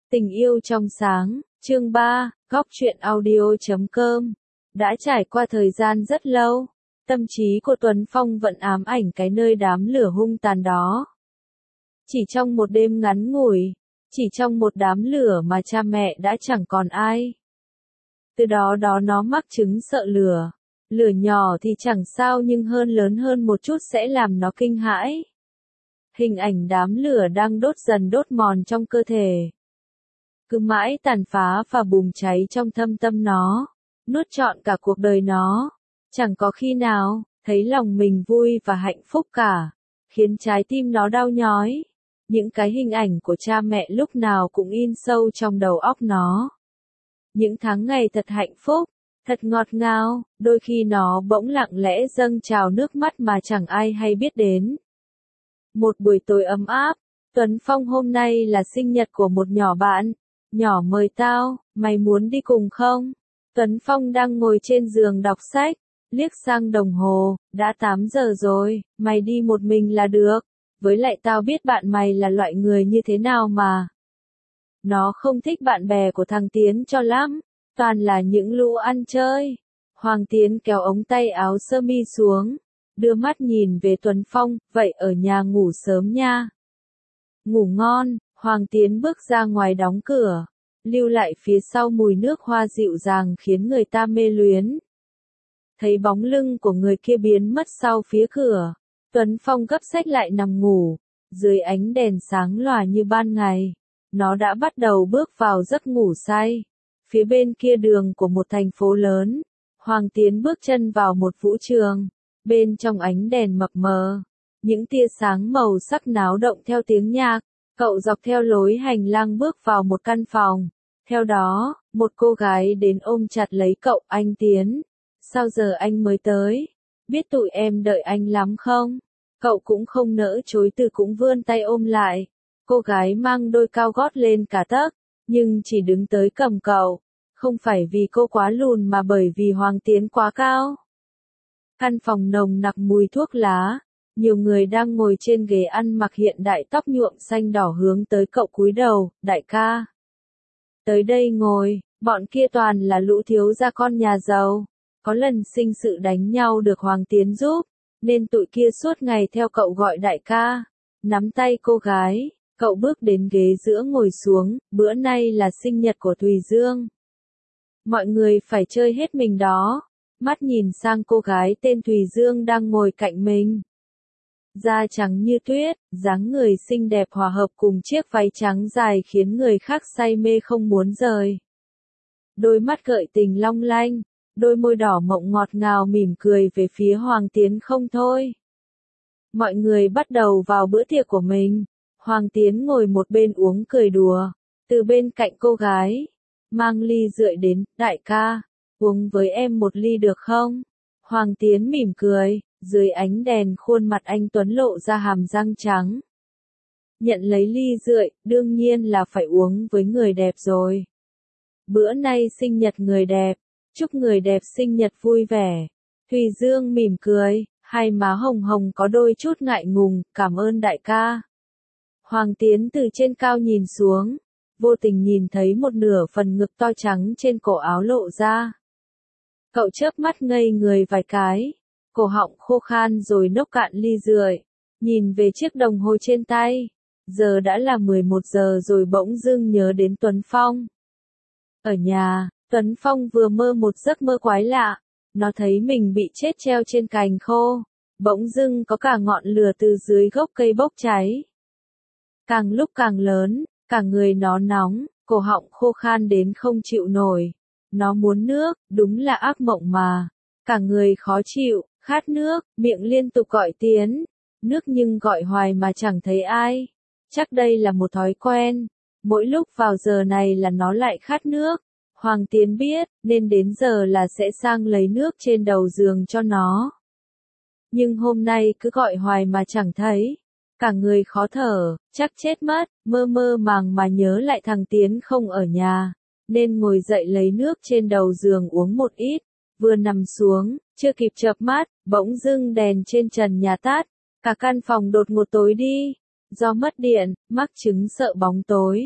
Tình yêu trong sáng, chương 3, góc truyện audio.com. Đã trải qua thời gian rất lâu, tâm trí của Tuấn Phong vẫn ám ảnh cái nơi đám lửa hung tàn đó. Chỉ trong một đêm ngắn ngủi, chỉ trong một đám lửa mà cha mẹ đã chẳng còn ai. Từ đó nó mắc chứng sợ lửa. Lửa nhỏ thì chẳng sao nhưng lớn hơn một chút sẽ làm nó kinh hãi. Hình ảnh đám lửa đang đốt dần đốt mòn trong cơ thể. Cứ mãi tàn phá và bùng cháy trong thâm tâm nó, nuốt trọn cả cuộc đời nó. Chẳng có khi nào, thấy lòng mình vui và hạnh phúc cả, khiến trái tim nó đau nhói. Những cái hình ảnh của cha mẹ lúc nào cũng in sâu trong đầu óc nó. Những tháng ngày thật hạnh phúc, thật ngọt ngào, đôi khi nó bỗng lặng lẽ dâng trào nước mắt mà chẳng ai hay biết đến. Một buổi tối ấm áp, Tuấn Phong hôm nay là sinh nhật của một nhỏ bạn. Nhỏ mời tao, mày muốn đi cùng không? Tuấn Phong đang ngồi trên giường đọc sách, liếc sang đồng hồ, đã 8 giờ rồi, mày đi một mình là được. Với lại tao biết bạn mày là loại người như thế nào mà. Nó không thích bạn bè của thằng Tiến cho lắm, toàn là những lũ ăn chơi. Hoàng Tiến kéo ống tay áo sơ mi xuống, đưa mắt nhìn về Tuấn Phong, vậy ở nhà ngủ sớm nha. Ngủ ngon. Hoàng Tiến bước ra ngoài đóng cửa, lưu lại phía sau mùi nước hoa dịu dàng khiến người ta mê luyến. Thấy bóng lưng của người kia biến mất sau phía cửa, Tuấn Phong gấp xách lại nằm ngủ, dưới ánh đèn sáng lòa như ban ngày. Nó đã bắt đầu bước vào giấc ngủ say. Phía bên kia đường của một thành phố lớn, Hoàng Tiến bước chân vào một vũ trường, bên trong ánh đèn mập mờ, những tia sáng màu sắc náo động theo tiếng nhạc. Cậu dọc theo lối hành lang bước vào một căn phòng. Theo đó, một cô gái đến ôm chặt lấy cậu. Anh Tiến, sao giờ anh mới tới? Biết tụi em đợi anh lắm không? Cậu cũng không nỡ chối từ cũng vươn tay ôm lại. Cô gái mang đôi cao gót lên cả tấc, nhưng chỉ đứng tới cầm cậu. Không phải vì cô quá lùn mà bởi vì Hoàng Tiến quá cao. Căn phòng nồng nặc mùi thuốc lá. Nhiều người đang ngồi trên ghế ăn mặc hiện đại tóc nhuộm xanh đỏ hướng tới cậu cúi đầu, đại ca. Tới đây ngồi, bọn kia toàn là lũ thiếu gia con nhà giàu. Có lần sinh sự đánh nhau được Hoàng Tiến giúp, nên tụi kia suốt ngày theo cậu gọi đại ca. Nắm tay cô gái, cậu bước đến ghế giữa ngồi xuống, bữa nay là sinh nhật của Thùy Dương. Mọi người phải chơi hết mình đó. Mắt nhìn sang cô gái tên Thùy Dương đang ngồi cạnh mình. Da trắng như tuyết, dáng người xinh đẹp hòa hợp cùng chiếc váy trắng dài khiến người khác say mê không muốn rời. Đôi mắt gợi tình long lanh, đôi môi đỏ mọng ngọt ngào mỉm cười về phía Hoàng Tiến không thôi. Mọi người bắt đầu vào bữa tiệc của mình. Hoàng Tiến ngồi một bên uống cười đùa, từ bên cạnh cô gái, mang ly rượu đến, đại ca, uống với em một ly được không? Hoàng Tiến mỉm cười. Dưới ánh đèn khuôn mặt anh Tuấn lộ ra hàm răng trắng. Nhận lấy ly rượu, đương nhiên là phải uống với người đẹp rồi. Bữa nay sinh nhật người đẹp, chúc người đẹp sinh nhật vui vẻ. Thùy Dương mỉm cười, hai má hồng hồng có đôi chút ngại ngùng, cảm ơn đại ca. Hoàng Tiến từ trên cao nhìn xuống, vô tình nhìn thấy một nửa phần ngực to trắng trên cổ áo lộ ra. Cậu chớp mắt ngây người vài cái. Cổ họng khô khan rồi nốc cạn ly rượu, nhìn về chiếc đồng hồ trên tay. Giờ đã là 11 giờ rồi bỗng dưng nhớ đến Tuấn Phong. Ở nhà, Tuấn Phong vừa mơ một giấc mơ quái lạ. Nó thấy mình bị chết treo trên cành khô. Bỗng dưng có cả ngọn lửa từ dưới gốc cây bốc cháy. Càng lúc càng lớn, cả người nó nóng, cổ họng khô khan đến không chịu nổi. Nó muốn nước, đúng là ác mộng mà. Cả người khó chịu. Khát nước, miệng liên tục gọi Tiến. Nước nhưng gọi hoài mà chẳng thấy ai. Chắc đây là một thói quen. Mỗi lúc vào giờ này là nó lại khát nước. Hoàng Tiến biết, nên đến giờ là sẽ sang lấy nước trên đầu giường cho nó. Nhưng hôm nay cứ gọi hoài mà chẳng thấy. Cả người khó thở, chắc chết mất, mơ mơ màng mà nhớ lại thằng Tiến không ở nhà. Nên ngồi dậy lấy nước trên đầu giường uống một ít. Vừa nằm xuống, chưa kịp chợp mắt, bỗng dưng đèn trên trần nhà tắt, cả căn phòng đột ngột tối đi. Do mất điện, mắc chứng sợ bóng tối.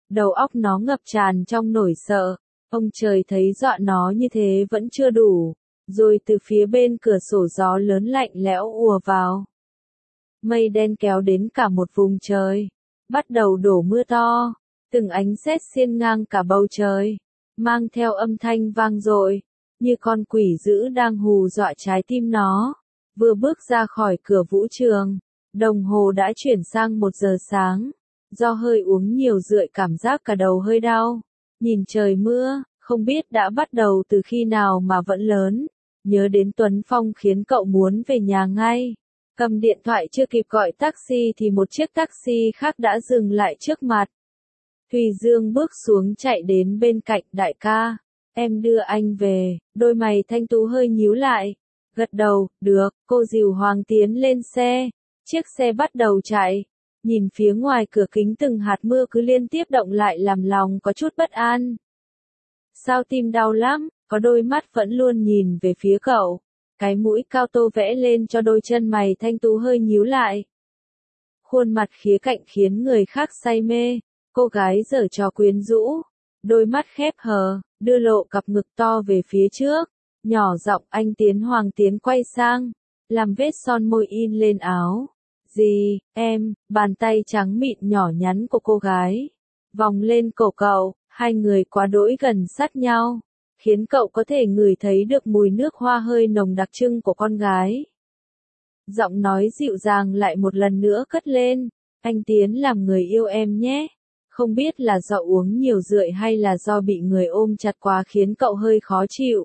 Đầu óc nó ngập tràn trong nỗi sợ. Ông trời thấy dọa nó như thế vẫn chưa đủ. Rồi từ phía bên cửa sổ gió lớn lạnh lẽo ùa vào. Mây đen kéo đến cả một vùng trời. Bắt đầu đổ mưa to. Từng ánh sét xiên ngang cả bầu trời. Mang theo âm thanh vang dội. Như con quỷ dữ đang hù dọa trái tim nó. Vừa bước ra khỏi cửa vũ trường. Đồng hồ đã chuyển sang 1 giờ sáng. Do hơi uống nhiều rượu cảm giác cả đầu hơi đau. Nhìn trời mưa, không biết đã bắt đầu từ khi nào mà vẫn lớn. Nhớ đến Tuấn Phong khiến cậu muốn về nhà ngay. Cầm điện thoại chưa kịp gọi taxi thì một chiếc taxi khác đã dừng lại trước mặt. Thùy Dương bước xuống chạy đến bên cạnh đại ca. Em đưa anh về, đôi mày thanh tú hơi nhíu lại. Gật đầu, được, cô dìu Hoàng Tiến lên xe. Chiếc xe bắt đầu chạy. Nhìn phía ngoài cửa kính từng hạt mưa cứ liên tiếp động lại làm lòng có chút bất an. Sao tim đau lắm, có đôi mắt vẫn luôn nhìn về phía cậu. Cái mũi cao tô vẽ lên cho đôi chân mày thanh tú hơi nhíu lại. Khuôn mặt khía cạnh khiến người khác say mê. Cô gái giở trò quyến rũ. Đôi mắt khép hờ, đưa lộ cặp ngực to về phía trước. Nhỏ giọng anh Tiến Hoàng Tiến quay sang. Làm vết son môi in lên áo. Gì, em, bàn tay trắng mịn nhỏ nhắn của cô gái. Vòng lên cổ cậu, hai người quá đỗi gần sát nhau. Khiến cậu có thể ngửi thấy được mùi nước hoa hơi nồng đặc trưng của con gái. Giọng nói dịu dàng lại một lần nữa cất lên. Anh Tiến làm người yêu em nhé. Không biết là do uống nhiều rượu hay là do bị người ôm chặt quá khiến cậu hơi khó chịu.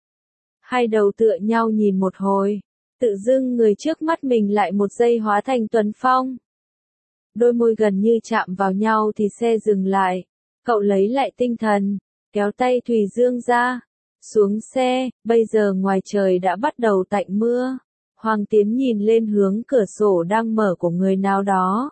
Hai đầu tựa nhau nhìn một hồi. Tự dưng người trước mắt mình lại một giây hóa thành Tuấn Phong. Đôi môi gần như chạm vào nhau thì xe dừng lại. Cậu lấy lại tinh thần, kéo tay Thùy Dương ra. Xuống xe, bây giờ ngoài trời đã bắt đầu tạnh mưa. Hoàng Tiến nhìn lên hướng cửa sổ đang mở của người nào đó.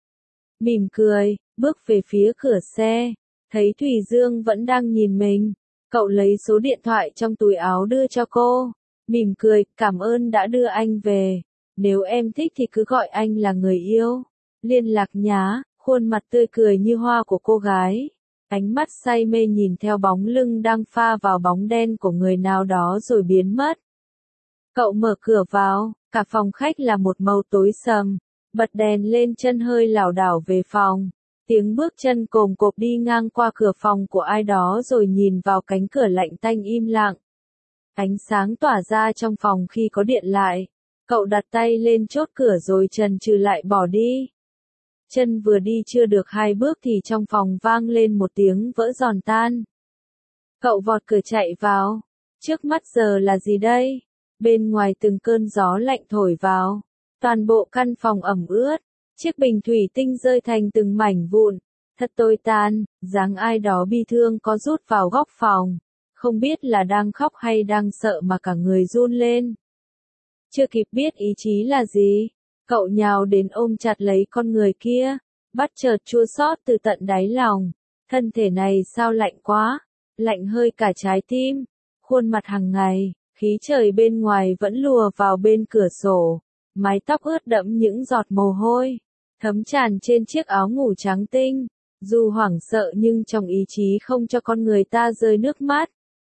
Mỉm cười, bước về phía cửa xe. Thấy Thùy Dương vẫn đang nhìn mình. Cậu lấy số điện thoại trong túi áo đưa cho cô. Mỉm cười, cảm ơn đã đưa anh về. Nếu em thích thì cứ gọi anh là người yêu. Liên lạc nhá, khuôn mặt tươi cười như hoa của cô gái. Ánh mắt say mê nhìn theo bóng lưng đang pha vào bóng đen của người nào đó rồi biến mất. Cậu mở cửa vào, cả phòng khách là một màu tối sầm. Bật đèn lên chân hơi lảo đảo về phòng. Tiếng bước chân cồm cộp đi ngang qua cửa phòng của ai đó rồi nhìn vào cánh cửa lạnh tanh im lặng. Ánh sáng tỏa ra trong phòng khi có điện lại. Cậu đặt tay lên chốt cửa rồi chần chừ lại bỏ đi. Chân vừa đi chưa được 2 bước thì trong phòng vang lên một tiếng vỡ giòn tan. Cậu vọt cửa chạy vào. Trước mắt giờ là gì đây? Bên ngoài từng cơn gió lạnh thổi vào. Toàn bộ căn phòng ẩm ướt. Chiếc bình thủy tinh rơi thành từng mảnh vụn. Thật tồi tàn, dáng ai đó bi thương có rút vào góc phòng. Không biết là đang khóc hay đang sợ mà cả người run lên. Chưa kịp biết ý chí là gì, cậu nhào đến ôm chặt lấy con người kia, bắt chợt chua xót từ tận đáy lòng. Thân thể này sao lạnh quá, lạnh hơi cả trái tim. Khuôn mặt hàng ngày, khí trời bên ngoài vẫn lùa vào bên cửa sổ. Mái tóc ướt đẫm những giọt mồ hôi, thấm tràn trên chiếc áo ngủ trắng tinh. Dù hoảng sợ nhưng trong ý chí không cho con người ta rơi nước mắt.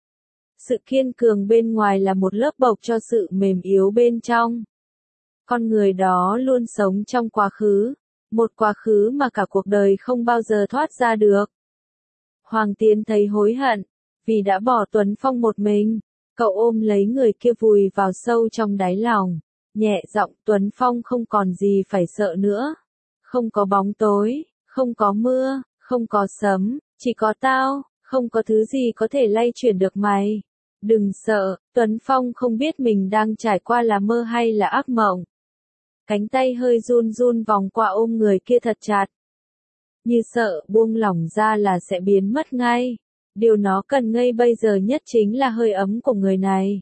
Sự kiên cường bên ngoài là một lớp bọc cho sự mềm yếu bên trong. Con người đó luôn sống trong quá khứ, một quá khứ mà cả cuộc đời không bao giờ thoát ra được. Hoàng Tiến thấy hối hận, vì đã bỏ Tuấn Phong một mình. Cậu ôm lấy người kia vùi vào sâu trong đáy lòng, nhẹ giọng Tuấn Phong không còn gì phải sợ nữa. Không có bóng tối, không có mưa, không có sấm, chỉ có tao, không có thứ gì có thể lay chuyển được mày. Đừng sợ, Tuấn Phong không biết mình đang trải qua là mơ hay là ác mộng. Cánh tay hơi run run vòng qua ôm người kia thật chặt. Như sợ buông lỏng ra là sẽ biến mất ngay. Điều nó cần ngay bây giờ nhất chính là hơi ấm của người này.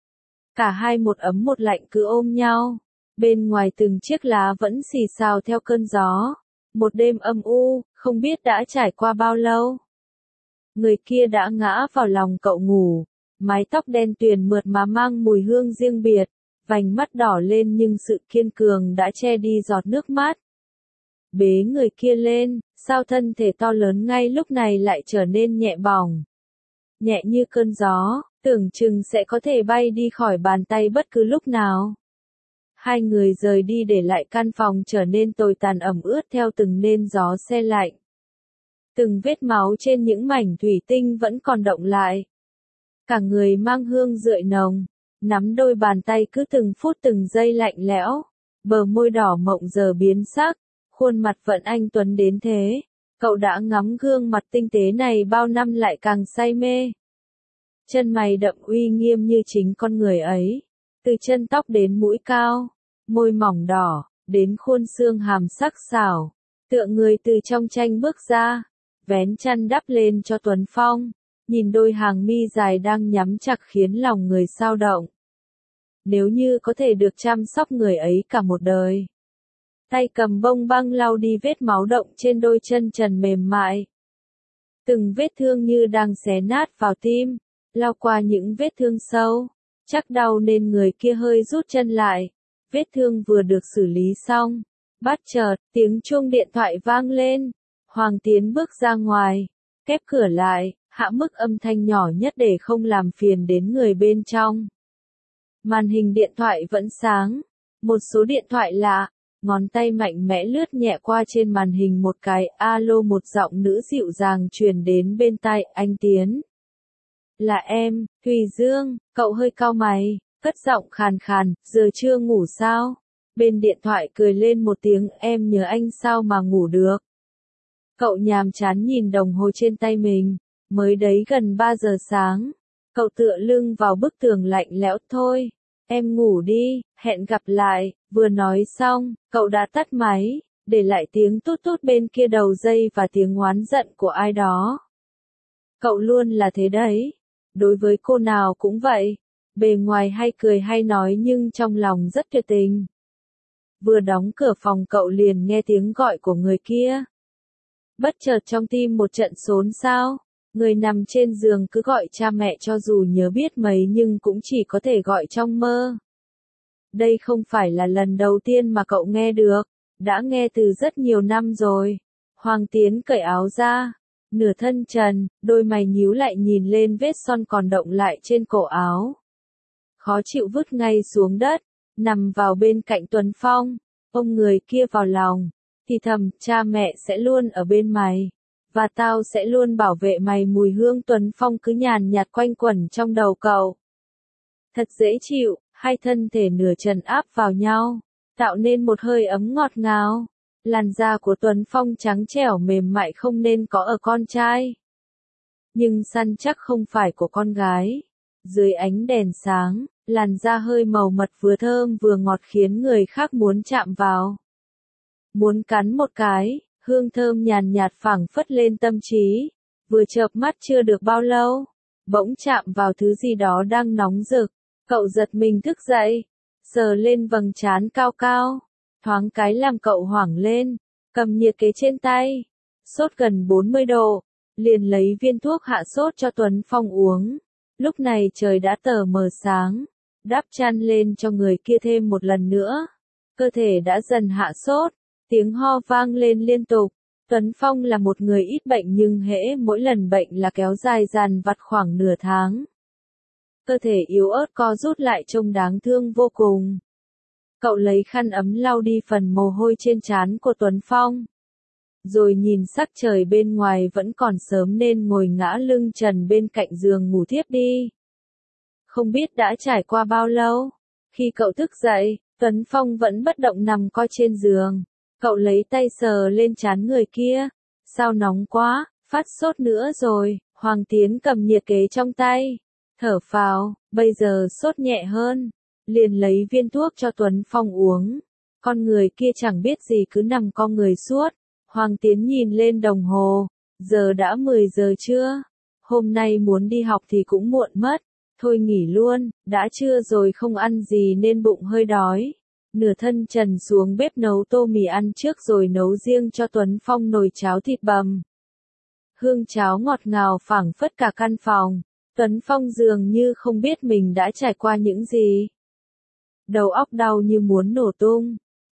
Cả hai một ấm một lạnh cứ ôm nhau. Bên ngoài từng chiếc lá vẫn xì xào theo cơn gió. Một đêm âm u, không biết đã trải qua bao lâu. Người kia đã ngã vào lòng cậu ngủ. Mái tóc đen tuyền mượt mà mang mùi hương riêng biệt. Vành mắt đỏ lên nhưng sự kiên cường đã che đi giọt nước mắt. bế người kia lên, sao thân thể to lớn ngay lúc này lại trở nên nhẹ bỏng. Nhẹ như cơn gió, tưởng chừng sẽ có thể bay đi khỏi bàn tay bất cứ lúc nào. Hai người rời đi để lại căn phòng trở nên tồi tàn ẩm ướt theo từng nên gió se lạnh. Từng vết máu trên những mảnh thủy tinh vẫn còn động lại. Cả người mang hương rượi nồng, nắm đôi bàn tay cứ từng phút từng giây lạnh lẽo, bờ môi đỏ mộng giờ biến sắc, khuôn mặt vẫn anh tuấn đến thế. Cậu đã ngắm gương mặt tinh tế này bao năm lại càng say mê. Chân mày đậm uy nghiêm như chính con người ấy. Từ chân tóc đến mũi cao, môi mỏng đỏ, đến khuôn xương hàm sắc sảo. Tựa người từ trong tranh bước ra, vén chăn đắp lên cho Tuấn Phong. Nhìn đôi hàng mi dài đang nhắm chặt khiến lòng người xao động. Nếu như có thể được chăm sóc người ấy cả một đời. Tay cầm bông băng lau đi vết máu động trên đôi chân trần mềm mại. Từng vết thương như đang xé nát vào tim, lau qua những vết thương sâu. Chắc đau nên người kia hơi rút chân lại. Vết thương vừa được xử lý xong. Bất chợt, tiếng chuông điện thoại vang lên. Hoàng Tiến bước ra ngoài, khép cửa lại, hạ mức âm thanh nhỏ nhất để không làm phiền đến người bên trong. Màn hình điện thoại vẫn sáng. Một số điện thoại lạ. Ngón tay mạnh mẽ lướt nhẹ qua trên màn hình một cái alo, một giọng nữ dịu dàng truyền đến bên tai anh Tiến. Là em, Thùy Dương. Cậu hơi cau mày, cất giọng khàn khàn, giờ chưa ngủ sao? Bên điện thoại cười lên một tiếng, em nhớ anh sao mà ngủ được. Cậu nhàm chán nhìn đồng hồ trên tay mình, mới đấy gần 3 giờ sáng. Cậu tựa lưng vào bức tường lạnh lẽo, thôi, em ngủ đi, hẹn gặp lại. Vừa nói xong, cậu đã tắt máy, để lại tiếng tút tút bên kia đầu dây và tiếng oán giận của ai đó. Cậu luôn là thế đấy. Đối với cô nào cũng vậy. Bề ngoài hay cười hay nói nhưng trong lòng rất tuyệt tình. Vừa đóng cửa phòng cậu liền nghe tiếng gọi của người kia. Bất chợt trong tim một trận xốn xao. Người nằm trên giường cứ gọi cha mẹ cho dù nhớ biết mấy nhưng cũng chỉ có thể gọi trong mơ. Đây không phải là lần đầu tiên mà cậu nghe được, đã nghe từ rất nhiều năm rồi. Hoàng Tiến cởi áo ra, nửa thân trần, đôi mày nhíu lại nhìn lên vết son còn động lại trên cổ áo. Khó chịu vứt ngay xuống đất, nằm vào bên cạnh Tuấn Phong, ôm người kia vào lòng, thì thầm, cha mẹ sẽ luôn ở bên mày, và tao sẽ luôn bảo vệ mày. Mùi hương Tuấn Phong cứ nhàn nhạt quanh quẩn trong đầu cậu. Thật dễ chịu. Hai thân thể nửa trần áp vào nhau, tạo nên một hơi ấm ngọt ngào. Làn da của Tuấn Phong trắng trẻo mềm mại không nên có ở con trai. Nhưng săn chắc không phải của con gái. Dưới ánh đèn sáng, làn da hơi màu mật vừa thơm vừa ngọt khiến người khác muốn chạm vào. Muốn cắn một cái, hương thơm nhàn nhạt phảng phất lên tâm trí. Vừa chợp mắt chưa được bao lâu, bỗng chạm vào thứ gì đó đang nóng rực. Cậu giật mình thức dậy, sờ lên vầng trán cao cao, thoáng cái làm cậu hoảng lên, cầm nhiệt kế trên tay, sốt gần 40 độ, liền lấy viên thuốc hạ sốt cho Tuấn Phong uống. Lúc này trời đã tờ mờ sáng, đắp chăn lên cho người kia thêm một lần nữa, cơ thể đã dần hạ sốt, tiếng ho vang lên liên tục. Tuấn Phong là một người ít bệnh nhưng hễ mỗi lần bệnh là kéo dài dàn vặt khoảng nửa tháng. Cơ thể yếu ớt co rút lại trông đáng thương vô cùng. Cậu lấy khăn ấm lau đi phần mồ hôi trên trán của Tuấn Phong. Rồi nhìn sắc trời bên ngoài vẫn còn sớm nên ngồi ngã lưng trần bên cạnh giường ngủ thiếp đi. Không biết đã trải qua bao lâu. Khi cậu thức dậy, Tuấn Phong vẫn bất động nằm co trên giường. Cậu lấy tay sờ lên trán người kia. Sao nóng quá, phát sốt nữa rồi. Hoàng Tiến cầm nhiệt kế trong tay. Thở phào, bây giờ sốt nhẹ hơn, liền lấy viên thuốc cho Tuấn Phong uống. Con người kia chẳng biết gì cứ nằm co người suốt. Hoàng Tiến nhìn lên đồng hồ, giờ đã 10 giờ trưa. Hôm nay muốn đi học thì cũng muộn mất, thôi nghỉ luôn, đã trưa rồi không ăn gì nên bụng hơi đói. Nửa thân trần xuống bếp nấu tô mì ăn trước rồi nấu riêng cho Tuấn Phong nồi cháo thịt bằm. Hương cháo ngọt ngào phảng phất cả căn phòng. Tuấn Phong dường như không biết mình đã trải qua những gì. Đầu óc đau như muốn nổ tung.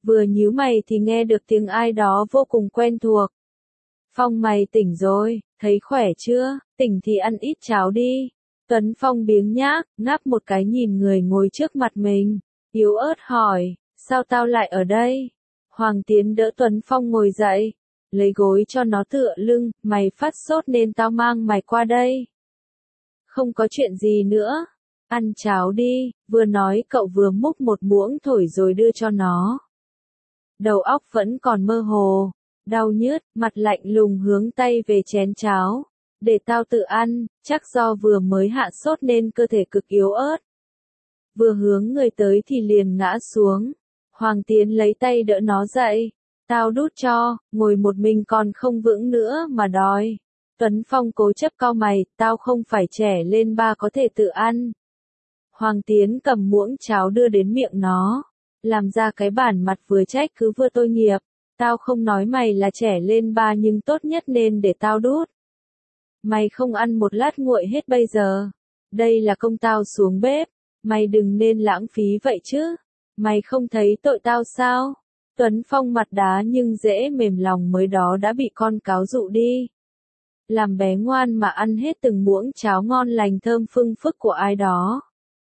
Vừa nhíu mày thì nghe được tiếng ai đó vô cùng quen thuộc. Phong mày tỉnh rồi, thấy khỏe chưa, tỉnh thì ăn ít cháo đi. Tuấn Phong biếng nhác, ngáp một cái nhìn người ngồi trước mặt mình, yếu ớt hỏi, sao tao lại ở đây? Hoàng Tiến đỡ Tuấn Phong ngồi dậy, lấy gối cho nó tựa lưng, mày phát sốt nên tao mang mày qua đây. Không có chuyện gì nữa, ăn cháo đi, vừa nói cậu vừa múc một muỗng thổi rồi đưa cho nó. Đầu óc vẫn còn mơ hồ, đau nhức, mặt lạnh lùng hướng tay về chén cháo. Để tao tự ăn, chắc do vừa mới hạ sốt nên cơ thể cực yếu ớt. Vừa hướng người tới thì liền ngã xuống. Hoàng Tiến lấy tay đỡ nó dậy. Tao đút cho, ngồi một mình còn không vững nữa mà đòi. Tuấn Phong cố chấp cau mày, tao không phải trẻ lên ba có thể tự ăn. Hoàng Tiến cầm muỗng cháo đưa đến miệng nó. Làm ra cái bản mặt vừa trách cứ vừa tội nghiệp. Tao không nói mày là trẻ lên ba nhưng tốt nhất nên để tao đút. Mày không ăn một lát nguội hết bây giờ. Đây là công tao xuống bếp. Mày đừng nên lãng phí vậy chứ. Mày không thấy tội tao sao? Tuấn Phong mặt đá nhưng dễ mềm lòng mới đó đã bị con cáo dụ đi. Làm bé ngoan mà ăn hết từng muỗng cháo ngon lành thơm phưng phức của ai đó.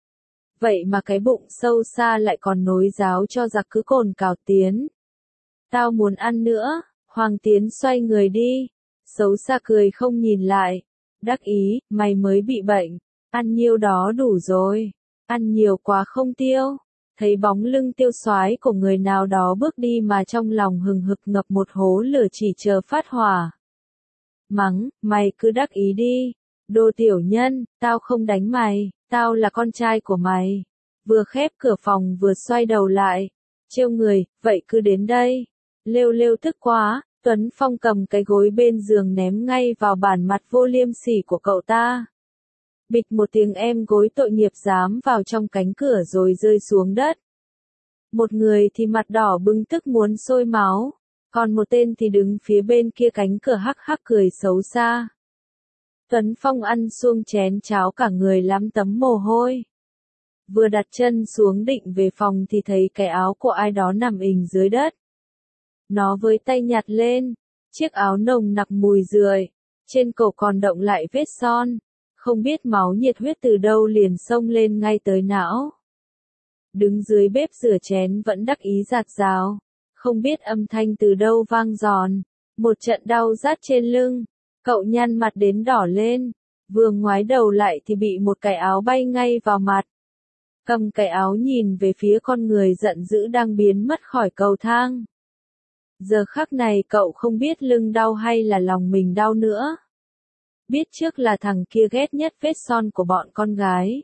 Vậy mà cái bụng sâu xa lại còn nối giáo cho giặc cứ cồn cào Tiến. Tao muốn ăn nữa. Hoàng Tiến xoay người đi. Xấu xa cười không nhìn lại. Đắc ý, mày mới bị bệnh. Ăn nhiêu đó đủ rồi. Ăn nhiều quá không tiêu. Thấy bóng lưng tiêu xoái của người nào đó bước đi mà trong lòng hừng hực ngập một hố lửa chỉ chờ phát hỏa. Mắng, mày cứ đắc ý đi. Đồ tiểu nhân, tao không đánh mày, tao là con trai của mày. Vừa khép cửa phòng vừa xoay đầu lại. Trêu người, vậy cứ đến đây. Lêu lêu tức quá. Tuấn Phong cầm cái gối bên giường ném ngay vào bản mặt vô liêm sỉ của cậu ta. Bịch một tiếng em gối tội nghiệp dám vào trong cánh cửa rồi rơi xuống đất. Một người thì mặt đỏ bừng tức muốn sôi máu, còn một tên thì đứng phía bên kia cánh cửa hắc hắc cười xấu xa. Tuấn Phong ăn suông chén cháo cả người lắm tấm mồ hôi. Vừa đặt chân xuống định về phòng thì thấy cái áo của ai đó nằm ình dưới đất. Nó với tay nhặt lên, chiếc áo nồng nặc mùi rười, trên cổ còn động lại vết son, không biết máu nhiệt huyết từ đâu liền xông lên ngay tới não. Đứng dưới bếp rửa chén vẫn đắc ý giạt rào, không biết âm thanh từ đâu vang giòn, một trận đau rát trên lưng, cậu nhăn mặt đến đỏ lên, vừa ngoái đầu lại thì bị một cái áo bay ngay vào mặt. Cầm cái áo nhìn về phía con người giận dữ đang biến mất khỏi cầu thang. Giờ khắc này cậu không biết lưng đau hay là lòng mình đau nữa. Biết trước là thằng kia ghét nhất vết son của bọn con gái.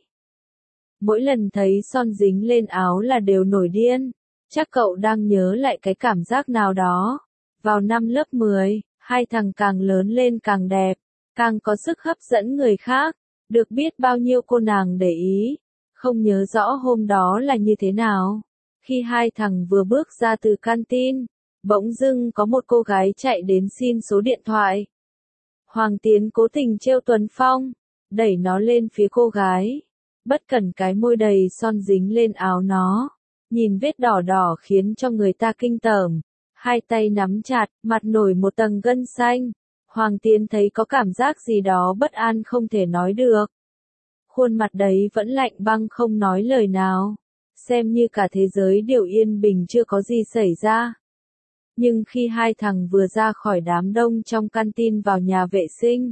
Mỗi lần thấy son dính lên áo là đều nổi điên. Chắc cậu đang nhớ lại cái cảm giác nào đó. Vào năm lớp 10, hai thằng càng lớn lên càng đẹp, càng có sức hấp dẫn người khác, được biết bao nhiêu cô nàng để ý. Không nhớ rõ hôm đó là như thế nào. Khi hai thằng vừa bước ra từ canteen, bỗng dưng có một cô gái chạy đến xin số điện thoại. Hoàng Tiến cố tình trêu Tuấn Phong, đẩy nó lên phía cô gái. Bất cẩn cái môi đầy son dính lên áo nó. Nhìn vết đỏ đỏ khiến cho người ta kinh tởm. Hai tay nắm chặt, mặt nổi một tầng gân xanh. Hoàng Tiến thấy có cảm giác gì đó bất an không thể nói được. Khuôn mặt đấy vẫn lạnh băng không nói lời nào. Xem như cả thế giới đều yên bình chưa có gì xảy ra. Nhưng khi hai thằng vừa ra khỏi đám đông trong canteen vào nhà vệ sinh,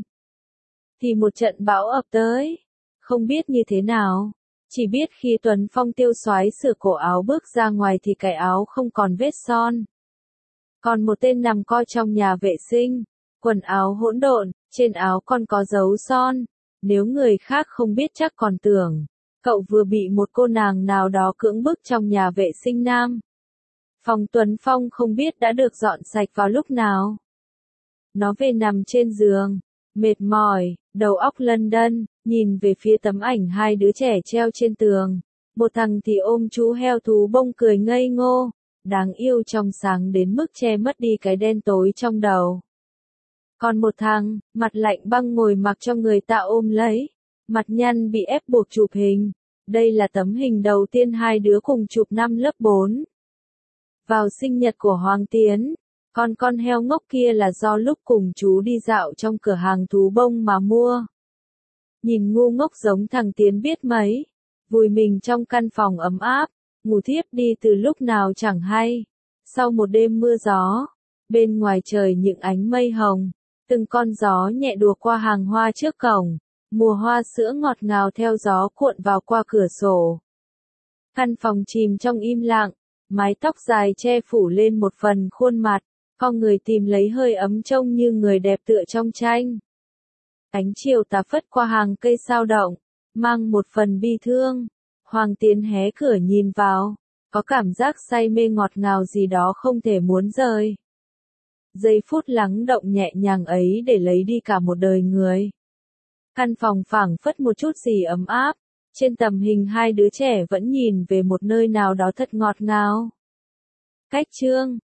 thì một trận bão ập tới. Không biết như thế nào. Chỉ biết khi Tuấn Phong tiêu xoái sửa cổ áo bước ra ngoài thì cái áo không còn vết son. Còn một tên nằm coi trong nhà vệ sinh. Quần áo hỗn độn, trên áo còn có dấu son. Nếu người khác không biết chắc còn tưởng cậu vừa bị một cô nàng nào đó cưỡng bức trong nhà vệ sinh nam. Phòng Tuấn Phong không biết đã được dọn sạch vào lúc nào. Nó về nằm trên giường, mệt mỏi, đầu óc lân đân, nhìn về phía tấm ảnh hai đứa trẻ treo trên tường. Một thằng thì ôm chú heo thú bông cười ngây ngô, đáng yêu trong sáng đến mức che mất đi cái đen tối trong đầu. Còn một thằng, mặt lạnh băng ngồi mặc cho người ta ôm lấy, mặt nhăn bị ép buộc chụp hình. Đây là tấm hình đầu tiên hai đứa cùng chụp năm lớp 4. Vào sinh nhật của Hoàng Tiến, con heo ngốc kia là do lúc cùng chú đi dạo trong cửa hàng thú bông mà mua. Nhìn ngu ngốc giống thằng Tiến biết mấy, vùi mình trong căn phòng ấm áp, ngủ thiếp đi từ lúc nào chẳng hay. Sau một đêm mưa gió, bên ngoài trời những ánh mây hồng, từng con gió nhẹ đùa qua hàng hoa trước cổng, mùa hoa sữa ngọt ngào theo gió cuộn vào qua cửa sổ. Căn phòng chìm trong im lặng, mái tóc dài che phủ lên một phần khuôn mặt, con người tìm lấy hơi ấm trông như người đẹp tựa trong tranh. Ánh chiều tà phất qua hàng cây sao động, mang một phần bi thương. Hoàng Tiến hé cửa nhìn vào, có cảm giác say mê ngọt ngào gì đó không thể muốn rời. Giây phút lắng động nhẹ nhàng ấy để lấy đi cả một đời người. Căn phòng phảng phất một chút gì ấm áp, trên tầm hình hai đứa trẻ vẫn nhìn về một nơi nào đó thật ngọt ngào. Cách chương